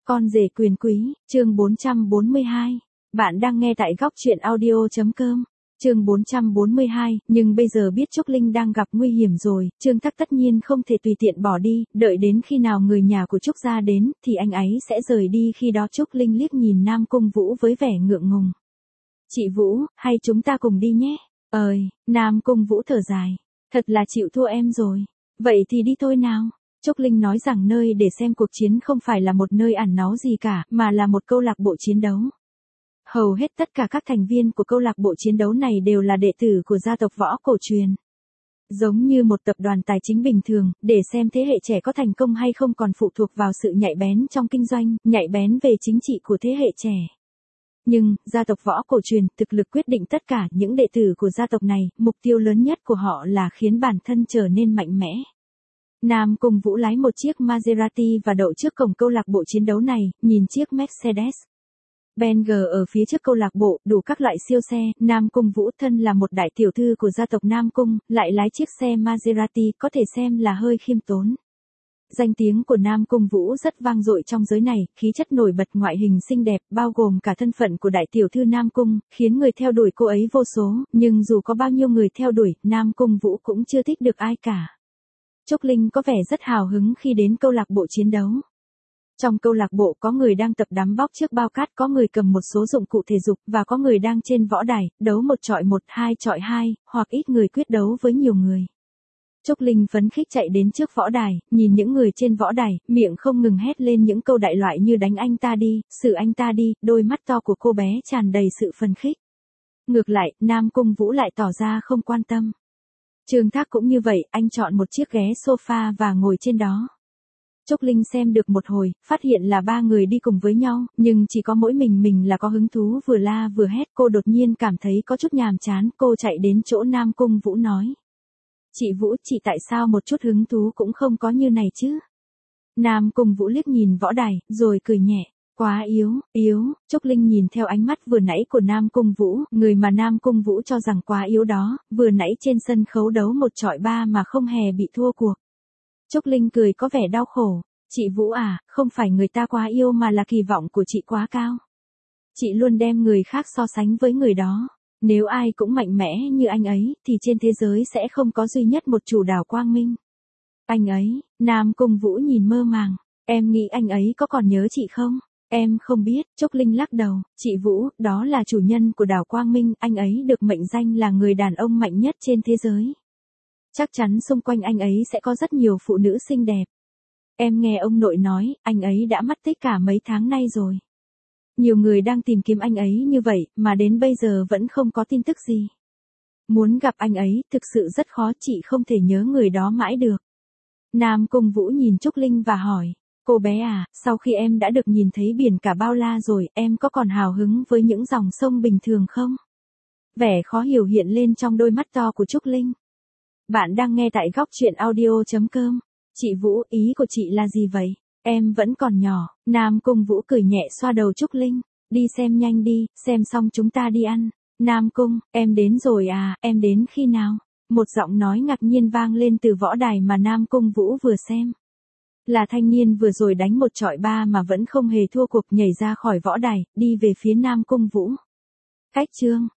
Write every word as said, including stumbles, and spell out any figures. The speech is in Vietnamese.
Con rể quyền quý, chương bốn trăm bốn mươi hai. Bạn đang nghe tại góc truyện audio.com. Chương bốn trăm bốn mươi hai, nhưng bây giờ biết Trúc Linh đang gặp nguy hiểm rồi, Trương Tắc tất nhiên không thể tùy tiện bỏ đi, đợi đến khi nào người nhà của Trúc gia đến, thì anh ấy sẽ rời đi. Khi đó Trúc Linh liếc nhìn Nam Cung Vũ với vẻ ngượng ngùng. Chị Vũ, hay chúng ta cùng đi nhé? Ơi, Nam Cung Vũ thở dài. Thật là chịu thua em rồi. Vậy thì đi thôi nào. Trúc Linh nói rằng nơi để xem cuộc chiến không phải là một nơi ẩn náu gì cả, mà là một câu lạc bộ chiến đấu. Hầu hết tất cả các thành viên của câu lạc bộ chiến đấu này đều là đệ tử của gia tộc võ cổ truyền. Giống như một tập đoàn tài chính bình thường, để xem thế hệ trẻ có thành công hay không còn phụ thuộc vào sự nhạy bén trong kinh doanh, nhạy bén về chính trị của thế hệ trẻ. Nhưng, gia tộc võ cổ truyền, thực lực quyết định tất cả. Những đệ tử của gia tộc này, mục tiêu lớn nhất của họ là khiến bản thân trở nên mạnh mẽ. Nam Cung Vũ lái một chiếc Maserati và đậu trước cổng câu lạc bộ chiến đấu này, nhìn chiếc Mercedes Benz ở phía trước câu lạc bộ, đủ các loại siêu xe. Nam Cung Vũ thân là một đại tiểu thư của gia tộc Nam Cung, lại lái chiếc xe Maserati, có thể xem là hơi khiêm tốn. Danh tiếng của Nam Cung Vũ rất vang dội trong giới này, khí chất nổi bật, ngoại hình xinh đẹp, bao gồm cả thân phận của đại tiểu thư Nam Cung, khiến người theo đuổi cô ấy vô số, nhưng dù có bao nhiêu người theo đuổi, Nam Cung Vũ cũng chưa thích được ai cả. Trúc Linh có vẻ rất hào hứng khi đến câu lạc bộ chiến đấu. Trong câu lạc bộ có người đang tập đắm bóc trước bao cát, có người cầm một số dụng cụ thể dục, và có người đang trên võ đài, đấu một chọi một, hai chọi hai, hoặc ít người quyết đấu với nhiều người. Trúc Linh phấn khích chạy đến trước võ đài, nhìn những người trên võ đài, miệng không ngừng hét lên những câu đại loại như đánh anh ta đi, xử anh ta đi, đôi mắt to của cô bé tràn đầy sự phấn khích. Ngược lại, Nam Cung Vũ lại tỏ ra không quan tâm. Trương Thác cũng như vậy, anh chọn một chiếc ghế sofa và ngồi trên đó. Trúc Linh xem được một hồi, phát hiện là ba người đi cùng với nhau, nhưng chỉ có mỗi mình mình là có hứng thú, vừa la vừa hét. Cô đột nhiên cảm thấy có chút nhàm chán, cô chạy đến chỗ Nam Cung Vũ nói. Chị Vũ, chị tại sao một chút hứng thú cũng không có như này chứ? Nam Cung Vũ liếc nhìn võ đài, rồi cười nhẹ. Quá yếu, yếu. Trúc Linh nhìn theo ánh mắt vừa nãy của Nam Cung Vũ, người mà Nam Cung Vũ cho rằng quá yếu đó, vừa nãy trên sân khấu đấu một chọi ba mà không hề bị thua cuộc. Trúc Linh cười có vẻ đau khổ. Chị Vũ à, không phải người ta quá yêu mà là kỳ vọng của chị quá cao. Chị luôn đem người khác so sánh với người đó. Nếu ai cũng mạnh mẽ như anh ấy, thì trên thế giới sẽ không có duy nhất một chủ đảo quang minh. Anh ấy, Nam Cung Vũ nhìn mơ màng. Em nghĩ anh ấy có còn nhớ chị không? Em không biết. Trúc Linh lắc đầu. Chị Vũ, đó là chủ nhân của đảo Quang Minh, anh ấy được mệnh danh là người đàn ông mạnh nhất trên thế giới. Chắc chắn xung quanh anh ấy sẽ có rất nhiều phụ nữ xinh đẹp. Em nghe ông nội nói, anh ấy đã mất tích cả mấy tháng nay rồi. Nhiều người đang tìm kiếm anh ấy như vậy, mà đến bây giờ vẫn không có tin tức gì. Muốn gặp anh ấy, thực sự rất khó, chị không thể nhớ người đó mãi được. Nam Cung Vũ nhìn Trúc Linh và hỏi. Cô bé à, sau khi em đã được nhìn thấy biển cả bao la rồi, em có còn hào hứng với những dòng sông bình thường không? Vẻ khó hiểu hiện lên trong đôi mắt to của Trúc Linh. Bạn đang nghe tại góc truyện audio.com. Chị Vũ, ý của chị là gì vậy? Em vẫn còn nhỏ. Nam Cung Vũ cười nhẹ xoa đầu Trúc Linh. Đi xem nhanh đi, xem xong chúng ta đi ăn. Nam Cung, em đến rồi à, em đến khi nào? Một giọng nói ngạc nhiên vang lên từ võ đài mà Nam Cung Vũ vừa xem. Là thanh niên vừa rồi đánh một chọi ba mà vẫn không hề thua cuộc, nhảy ra khỏi võ đài, đi về phía Nam Cung Vũ. Cách chương